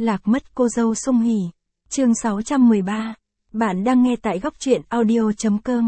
Lạc mất cô dâu Sung Hỉ. Chương 613. Bạn đang nghe tại góc truyện audio.com.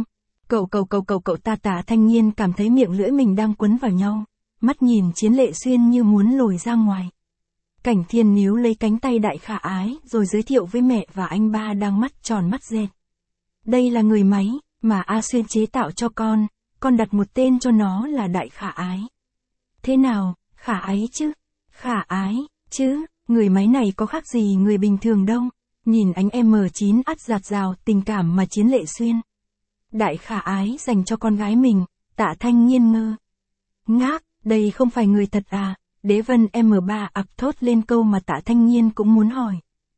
Cậu Tạ Thanh Nhiên cảm thấy miệng lưỡi mình đang quấn vào nhau, mắt nhìn Chiến Lệ Xuyên như muốn lồi ra ngoài. Cảnh Thiên níu lấy cánh tay Đại Khả Ái rồi giới thiệu với mẹ và anh ba đang mắt tròn mắt dẹt. Đây là người máy mà A Xuyên chế tạo cho con đặt một tên cho nó là Đại Khả Ái. Thế nào, Khả Ái chứ? Khả Ái, chứ, người máy này có khác gì người bình thường đâu. Nhìn ánh M9 ắt giạt rào tình cảm mà Chiến Lệ Xuyên. Đại Khả Ái dành cho con gái mình, Tạ Thanh Nhiên ngơ ngác, đây không phải người thật à? Đế Vân M3 ặc thốt lên câu mà Tạ Thanh Nhiên cũng muốn hỏi.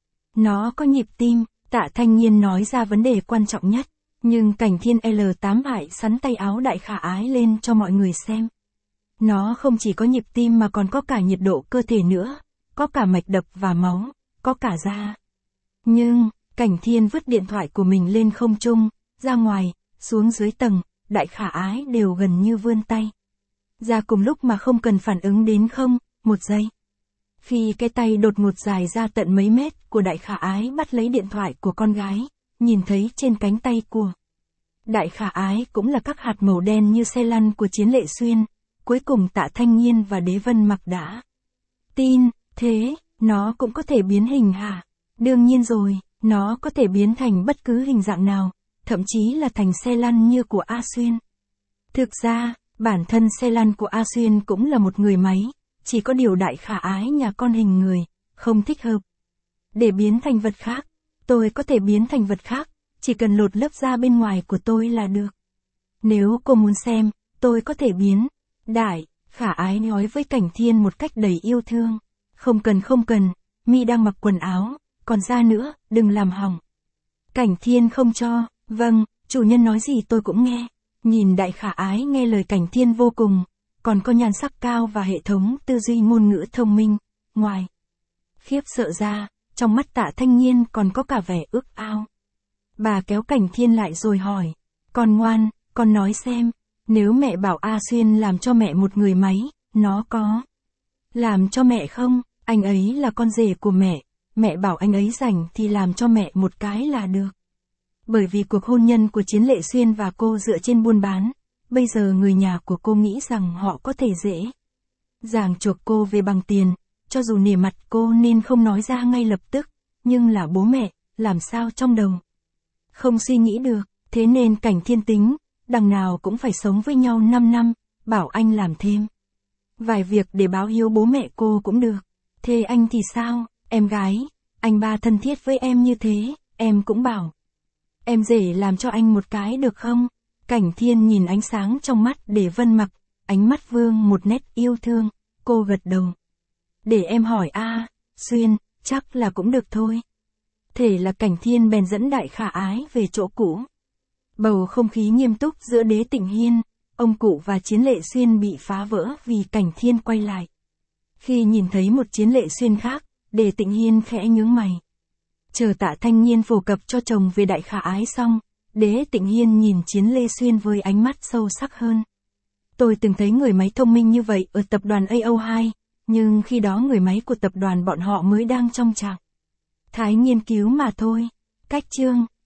Nó có nhịp tim, Tạ Thanh Nhiên nói ra vấn đề quan trọng nhất, nhưng Cảnh Thiên L8 lại sắn tay áo Đại Khả Ái lên cho mọi người xem. Nó không chỉ có nhịp tim mà còn có cả nhiệt độ cơ thể nữa, có cả mạch đập và máu, có cả da. Nhưng, Cảnh Thiên vứt điện thoại của mình lên không trung, ra ngoài, xuống dưới tầng, Đại Khả Ái đều gần như vươn tay ra cùng lúc mà không cần phản ứng đến một giây. Khi cái tay đột ngột dài ra tận mấy mét của Đại Khả Ái bắt lấy điện thoại của con gái, nhìn thấy trên cánh tay của Đại Khả Ái cũng là các hạt màu đen như xe lăn của Chiến Lệ Xuyên. Cuối cùng Tạ Thanh Nhiên và Đế Vân Mặc đã tin, thế, nó cũng có thể biến hình hả? Đương nhiên rồi, nó có thể biến thành bất cứ hình dạng nào, thậm chí là thành xe lăn như của A Xuyên. Thực ra, bản thân xe lăn của A Xuyên cũng là một người máy, chỉ có điều Đại Khả Ái nhà con hình người, không thích hợp để biến thành vật khác. Tôi có thể biến thành vật khác, chỉ cần lột lớp da bên ngoài của tôi là được. Nếu cô muốn xem, tôi có thể biến. Đại Khả Ái nói với Cảnh Thiên một cách đầy yêu thương. Không cần, mi đang mặc quần áo, còn da nữa, đừng làm hỏng. Cảnh Thiên không cho, vâng, chủ nhân nói gì tôi cũng nghe. Nhìn Đại Khả Ái nghe lời Cảnh Thiên vô cùng, còn có nhan sắc cao và hệ thống tư duy ngôn ngữ thông minh. Ngoài khiếp sợ ra, trong mắt Tạ Thanh Nhiên còn có cả vẻ ước ao. Bà kéo Cảnh Thiên lại rồi hỏi, con ngoan, con nói xem. Nếu mẹ bảo A Xuyên làm cho mẹ một người máy, nó có làm cho mẹ không? Anh ấy là con rể của mẹ bảo anh ấy rảnh thì làm cho mẹ một cái là được. Bởi vì cuộc hôn nhân của Chiến Lệ Xuyên và cô dựa trên buôn bán, bây giờ người nhà của cô nghĩ rằng họ có thể dễ dàng chuộc cô về bằng tiền, cho dù nể mặt cô nên không nói ra ngay lập tức, nhưng là bố mẹ, làm sao trong đầu không suy nghĩ được, thế nên Cảnh Thiên tính. Đằng nào cũng phải sống với nhau 5 năm, bảo anh làm thêm vài việc để báo hiếu bố mẹ cô cũng được. Thế anh thì sao, em gái, anh ba thân thiết với em như thế, em cũng bảo em rể làm cho anh một cái được không? Cảnh Thiên nhìn ánh sáng trong mắt Để Vân Mặc, ánh mắt vương một nét yêu thương, cô gật đầu. Để em hỏi A Xuyên, chắc là cũng được thôi. Thế là Cảnh Thiên bèn dẫn Đại Khả Ái về chỗ cũ. Bầu không khí nghiêm túc giữa Đế Tịnh Hiên, ông cụ và Chiến Lệ Xuyên bị phá vỡ vì Cảnh Thiên quay lại. Khi nhìn thấy một Chiến Lệ Xuyên khác, Đế Tịnh Hiên khẽ nhướng mày. Chờ Tạ Thanh Nhiên phổ cập cho chồng về Đại Khả Ái xong, Đế Tịnh Hiên nhìn Chiến Lệ Xuyên với ánh mắt sâu sắc hơn. Tôi từng thấy người máy thông minh như vậy ở tập đoàn AO2, nhưng khi đó người máy của tập đoàn bọn họ mới đang trong trạng thái nghiên cứu mà thôi. Cách chương